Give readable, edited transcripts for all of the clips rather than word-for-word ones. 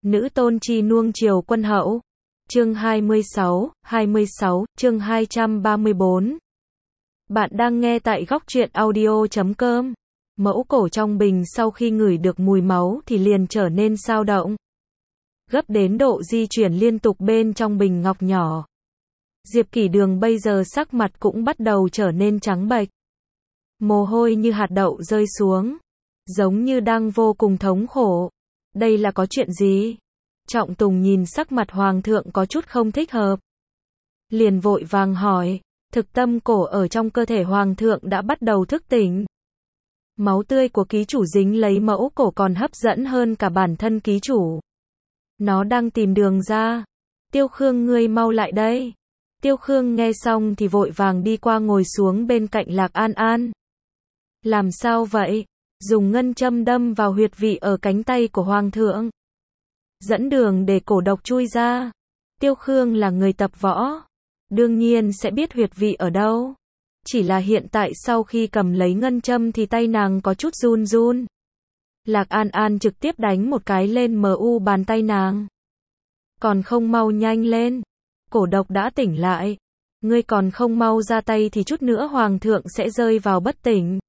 Nữ tôn chi nuông chiều quân hậu. Chương 26, chương 234. Bạn đang nghe tại góc truyện audio.com. Mẫu cổ trong bình sau khi ngửi được mùi máu thì liền trở nên xao động. Gấp đến độ di chuyển liên tục bên trong bình ngọc nhỏ. Diệp Kỷ Đường bây giờ sắc mặt cũng bắt đầu trở nên trắng bệch. Mồ hôi như hạt đậu rơi xuống. Giống như đang vô cùng thống khổ. Đây là có chuyện gì? Trọng Tùng nhìn sắc mặt hoàng thượng có chút không thích hợp. Liền vội vàng hỏi, thực tâm cổ ở trong cơ thể hoàng thượng đã bắt đầu thức tỉnh. Máu tươi của ký chủ dính lấy mẫu cổ còn hấp dẫn hơn cả bản thân ký chủ. Nó đang tìm đường ra. Tiêu Khương ngươi mau lại đây. Tiêu Khương nghe xong thì vội vàng đi qua ngồi xuống bên cạnh Lạc An An. Làm sao vậy? Dùng ngân châm đâm vào huyệt vị ở cánh tay của hoàng thượng. Dẫn đường để cổ độc chui ra. Tiêu Khương là người tập võ. Đương nhiên sẽ biết huyệt vị ở đâu. Chỉ là hiện tại sau khi cầm lấy ngân châm thì tay nàng có chút run run. Lạc An An trực tiếp đánh một cái lên mu bàn tay nàng. Còn không mau nhanh lên. Cổ độc đã tỉnh lại. Ngươi còn không mau ra tay thì chút nữa hoàng thượng sẽ rơi vào bất tỉnh.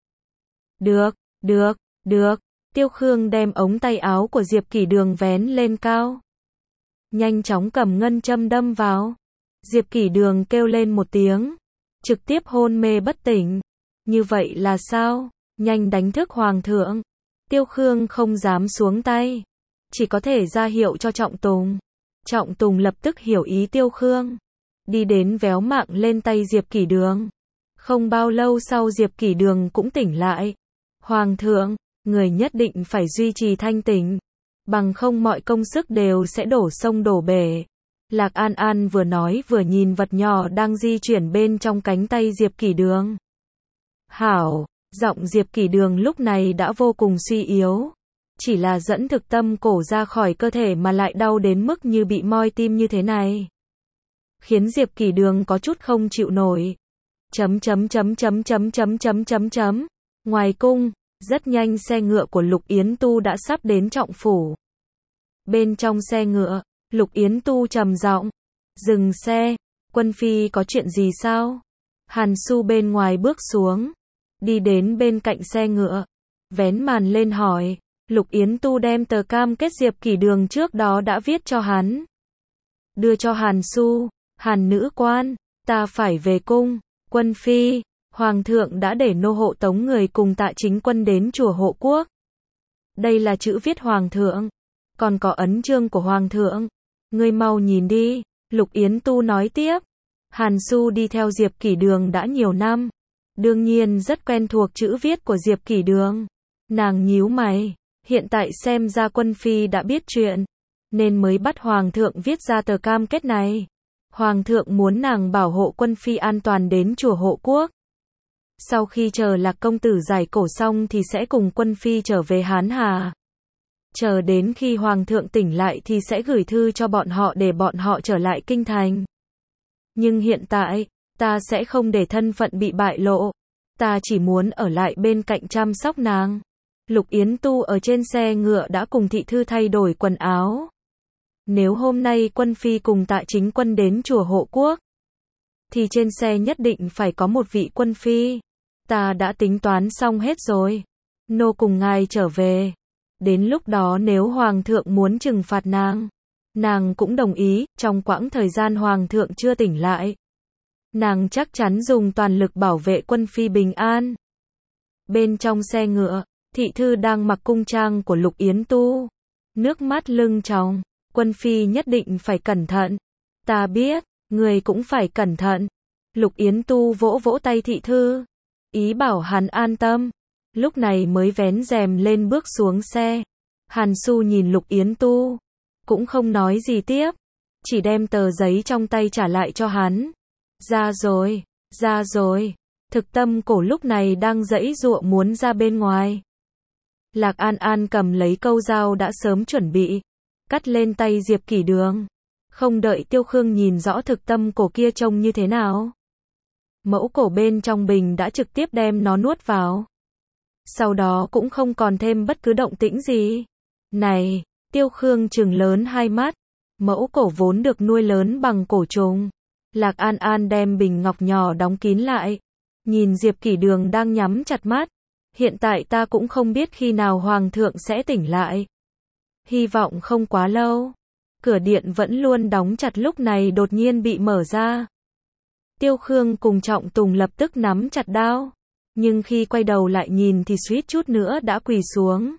Được. Tiêu Khương đem ống tay áo của Diệp Kỷ Đường vén lên cao. Nhanh chóng cầm ngân châm đâm vào. Diệp Kỷ Đường kêu lên một tiếng. Trực tiếp hôn mê bất tỉnh. Như vậy là sao? Nhanh đánh thức hoàng thượng. Tiêu Khương không dám xuống tay. Chỉ có thể ra hiệu cho Trọng Tùng. Trọng Tùng lập tức hiểu ý Tiêu Khương. Đi đến véo mạng lên tay Diệp Kỷ Đường. Không bao lâu sau Diệp Kỷ Đường cũng tỉnh lại. Hoàng thượng, người nhất định phải duy trì thanh tỉnh. Bằng không mọi công sức đều sẽ đổ sông đổ bể. Lạc An An vừa nói vừa nhìn vật nhỏ đang di chuyển bên trong cánh tay Diệp Kỷ Đường. Hảo, giọng Diệp Kỷ Đường lúc này đã vô cùng suy yếu. Chỉ là dẫn thực tâm cổ ra khỏi cơ thể mà lại đau đến mức như bị moi tim như thế này. Khiến Diệp Kỷ Đường có chút không chịu nổi. Ngoài cung, rất nhanh xe ngựa của Lục Yến Tu đã sắp đến Trọng phủ. Bên trong xe ngựa, Lục Yến Tu trầm giọng, dừng xe, quân phi có chuyện gì sao? Hàn Su bên ngoài bước xuống, đi đến bên cạnh xe ngựa, vén màn lên hỏi. Lục Yến Tu đem tờ cam kết Diệp Kỷ Đường trước đó đã viết cho hắn. Đưa cho Hàn Su. Hàn nữ quan, ta phải về cung. Quân phi, hoàng thượng đã để nô hộ tống người cùng Tạ Chính Quân đến chùa Hộ Quốc. Đây là chữ viết hoàng thượng. Còn có ấn chương của hoàng thượng. Ngươi mau nhìn đi. Lục Yến Tu nói tiếp. Hàn Su đi theo Diệp Kỷ Đường đã nhiều năm. Đương nhiên rất quen thuộc chữ viết của Diệp Kỷ Đường. Nàng nhíu mày. Hiện tại xem ra quân phi đã biết chuyện. Nên mới bắt hoàng thượng viết ra tờ cam kết này. Hoàng thượng muốn nàng bảo hộ quân phi an toàn đến chùa Hộ Quốc. Sau khi chờ Lạc công tử giải cổ xong thì sẽ cùng quân phi trở về Hán Hà. Chờ đến khi hoàng thượng tỉnh lại thì sẽ gửi thư cho bọn họ để bọn họ trở lại kinh thành. Nhưng hiện tại, ta sẽ không để thân phận bị bại lộ. Ta chỉ muốn ở lại bên cạnh chăm sóc nàng. Lục Yến Tu ở trên xe ngựa đã cùng thị thư thay đổi quần áo. Nếu hôm nay quân phi cùng Tạ Chính Quân đến chùa Hộ Quốc, thì trên xe nhất định phải có một vị quân phi. Ta đã tính toán xong hết rồi. Nô cùng ngài trở về. Đến lúc đó nếu hoàng thượng muốn trừng phạt nàng cũng đồng ý. Trong quãng thời gian hoàng thượng chưa tỉnh lại, nàng chắc chắn dùng toàn lực bảo vệ quân phi bình an. Bên trong xe ngựa, thị thư đang mặc cung trang của Lục Yến Tu, nước mắt lưng tròng. Quân phi nhất định phải cẩn thận. Ta biết, người cũng phải cẩn thận. Lục Yến Tu vỗ vỗ tay thị thư, ý bảo hắn an tâm. Lúc này mới vén rèm lên bước xuống xe. Hàn Su nhìn Lục Yến Tu, cũng không nói gì tiếp, chỉ đem tờ giấy trong tay trả lại cho hắn. Ra rồi. Thực tâm cổ lúc này đang giãy giụa muốn ra bên ngoài. Lạc An An cầm lấy câu dao đã sớm chuẩn bị, cắt lên tay Diệp Kỷ Đường. Không đợi Tiêu Khương nhìn rõ thực tâm cổ kia trông như thế nào. Mẫu cổ bên trong bình đã trực tiếp đem nó nuốt vào. Sau đó cũng không còn thêm bất cứ động tĩnh gì. Này, Tiêu Khương trừng lớn hai mắt. Mẫu cổ vốn được nuôi lớn bằng cổ trùng. Lạc An An đem bình ngọc nhỏ đóng kín lại. Nhìn Diệp Kỷ Đường đang nhắm chặt mắt. Hiện tại ta cũng không biết khi nào Hoàng thượng sẽ tỉnh lại. Hy vọng không quá lâu. Cửa điện vẫn luôn đóng chặt lúc này đột nhiên bị mở ra. Tiêu Khương cùng Trọng Tùng lập tức nắm chặt đao. Nhưng khi quay đầu lại nhìn thì suýt chút nữa đã quỳ xuống.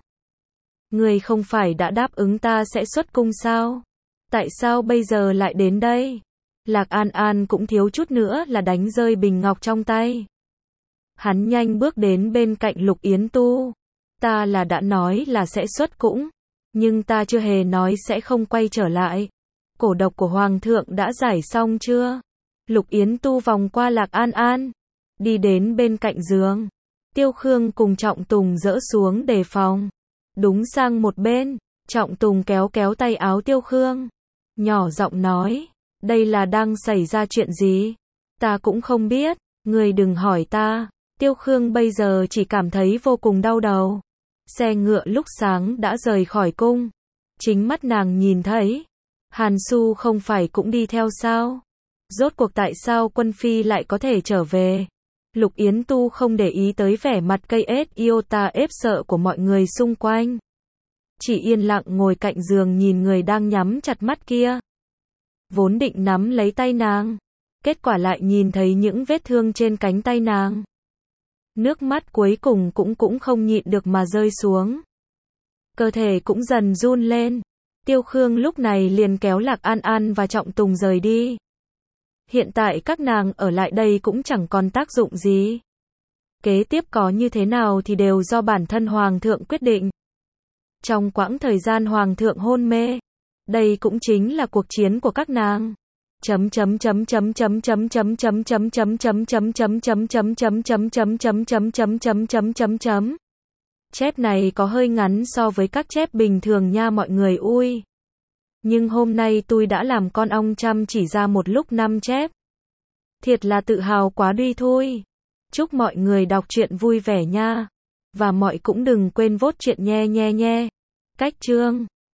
Người không phải đã đáp ứng ta sẽ xuất cung sao? Tại sao bây giờ lại đến đây? Lạc An An cũng thiếu chút nữa là đánh rơi bình ngọc trong tay. Hắn nhanh bước đến bên cạnh Lục Yến Tu. Ta là đã nói là sẽ xuất cung, nhưng ta chưa hề nói sẽ không quay trở lại. Cổ độc của Hoàng thượng đã giải xong chưa? Lục Yến Tu vòng qua Lạc An An, đi đến bên cạnh giường. Tiêu Khương cùng Trọng Tùng dỡ xuống đề phòng. Đúng sang một bên, Trọng Tùng kéo kéo tay áo Tiêu Khương. Nhỏ giọng nói, đây là đang xảy ra chuyện gì? Ta cũng không biết, người đừng hỏi ta. Tiêu Khương bây giờ chỉ cảm thấy vô cùng đau đầu. Xe ngựa lúc sáng đã rời khỏi cung. Chính mắt nàng nhìn thấy. Hàn Su không phải cũng đi theo sao? Rốt cuộc tại sao Quân Phi lại có thể trở về? Lục Yến Tu không để ý tới vẻ mặt cây ết iota ép sợ của mọi người xung quanh. Chỉ yên lặng ngồi cạnh giường nhìn người đang nhắm chặt mắt kia. Vốn định nắm lấy tay nàng. Kết quả lại nhìn thấy những vết thương trên cánh tay nàng. Nước mắt cuối cùng cũng không nhịn được mà rơi xuống. Cơ thể cũng dần run lên. Tiêu Khương lúc này liền kéo Lạc An An và Trọng Tùng rời đi. Hiện tại các nàng ở lại đây cũng chẳng còn tác dụng gì. Kế tiếp có như thế nào thì đều do bản thân Hoàng thượng quyết định. Trong quãng thời gian Hoàng thượng hôn mê, đây cũng chính là cuộc chiến của các nàng. Chép này có hơi ngắn so với các chép bình thường nha mọi người ui. Nhưng hôm nay tôi đã làm con ong chăm chỉ ra một lúc 5 chép. Thiệt là tự hào quá đi thôi. Chúc mọi người đọc truyện vui vẻ nha. Và mọi cũng đừng quên vote chuyện nhe. Cách chương